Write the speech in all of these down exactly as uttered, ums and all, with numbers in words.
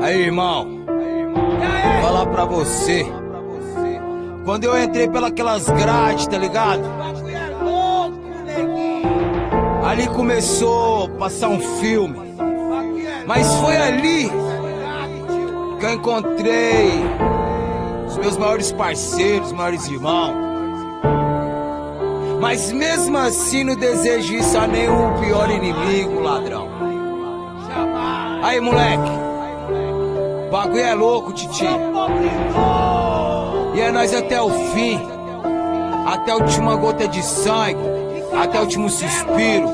Aí, irmão, vou falar pra você. Quando eu entrei pelas grades, tá ligado? Ali começou a passar um filme. Mas foi ali que eu encontrei os meus maiores parceiros, maiores irmãos. Mas mesmo assim não desejo isso a nenhum pior inimigo, ladrão. Aí, moleque, o bagulho é louco, titi. E é nós até o fim, até a última gota de sangue, até o último suspiro.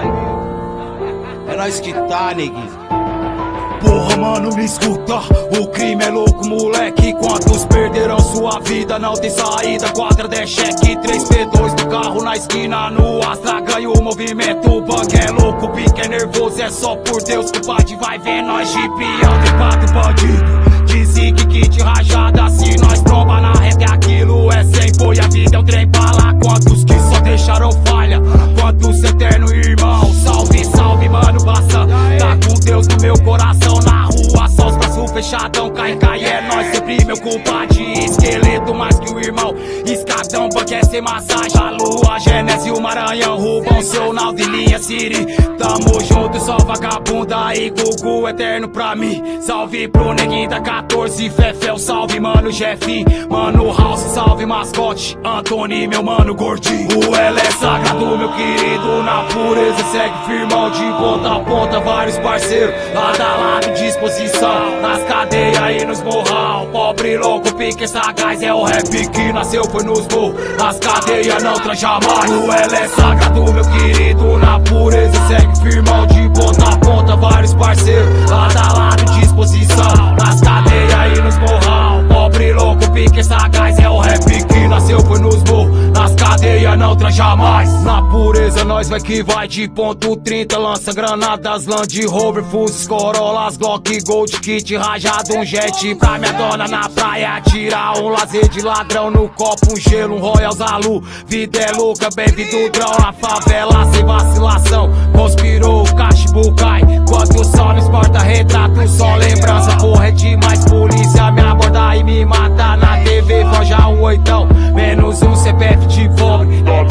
É nós que tá, neguinho. Porra, mano, me escuta, o crime é louco, moleque. Quantos perderão sua vida, não tem saída. Quadra de cheque, três P dois do carro na esquina. No Astra ganha o movimento, o banco é louco, o pique é nervoso. É só por Deus que o bate vai ver nós jipeão de quatro bandido. De zigue, kit, rajada, se nós tromba na reta é aquilo, é sem foi a vida, é um trem bala. Quantos que só deixaram falha, quantos eterno irmão. Salve, salve, mano, basta, tá com Deus no meu coração. Na rua, só os braços fechadão, cai, cai, é nós sempre meu culpado. Esqueleto mais que o irmão, escadão, banco é sem massagem. A lua, Genésio, o Maranhão, Rubão, seu Naldo e linha Siri. Tamo junto, só vagabunda e Gugu eterno pra mim. Salve pro neguinho da quatorze, Fefel, salve mano Jeff, mano House, salve mascote, Antônio, meu mano gordinho. O L é sagrado, meu querido, na pureza segue firmão. De ponta a ponta, vários parceiros, lado a lado, disposição. Nas cadeias e nos morral, pobre louco, pique sagaz. É o rap que nasceu, foi nos morros. Nas cadeias não traz jamais. O L é sagrado, meu querido, na pureza segue firmão. De ponta a ponta, vários parceiros, lado a lado, disposição. Nas cadeias e nos morral, pobre louco, pique sagaz. É o rap que nasceu, foi nos morros. Nas cadeias não traz jamais. Na pureza nós vai que vai, de ponto trinta, lança granadas, Land Rover, Fusas, Corollas, Glock, Gold, Kit, rajado, um jet pra minha dona na praia tirar um lazer de ladrão no copo, um gelo, um Royal Zalu. Vida é louca, baby do drão na favela sem vacilação. Conspirou, o cachimbo cai, quando o sol nos porta retrato, só lembrança, porra é demais. Polícia me aborda e me mata na T V, forja um oitão, menos um C P F de pobre.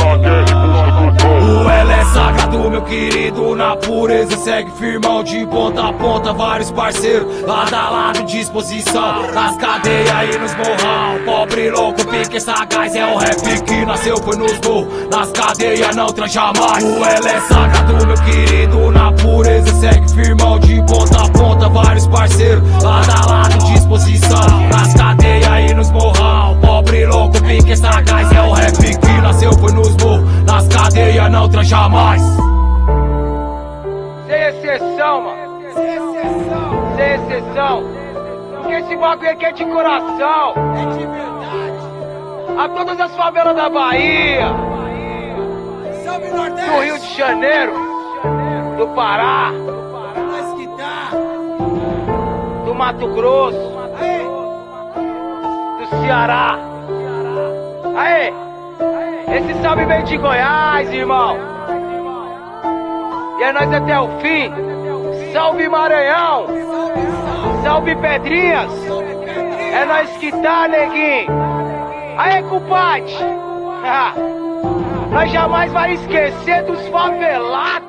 O L é sagrado, meu querido, na pureza segue firmão. De ponta a ponta, vários parceiros, lado a lado, disposição. Nas cadeias e nos morral, pobre louco, pique sagaz. É o rap que nasceu, foi nos morros. Nas cadeias não traz jamais. O L é sagrado, meu querido, na pureza segue firmão. De ponta a ponta, vários parceiros, lado a lado, disposição. Nas cadeias e nos morral, pobre louco, pique sagaz. É o rap que nasceu, foi nos morros. Nas cadeias não traz jamais. Sem exceção, mano. Sem exceção. Sem exceção. Porque esse bagulho aqui é de coração. É de verdade. A todas as favelas da Bahia. Salve Nordeste. Do Rio de Janeiro. Do Pará. Nós que tá. Do Mato Grosso. Do Ceará. Aê. Esse salve vem de Goiás, irmão. E é nós até o fim. Salve Maranhão. Salve Pedrinhas. É nós que tá, neguinho. Aê, compadre. Nós jamais vai esquecer dos favelados.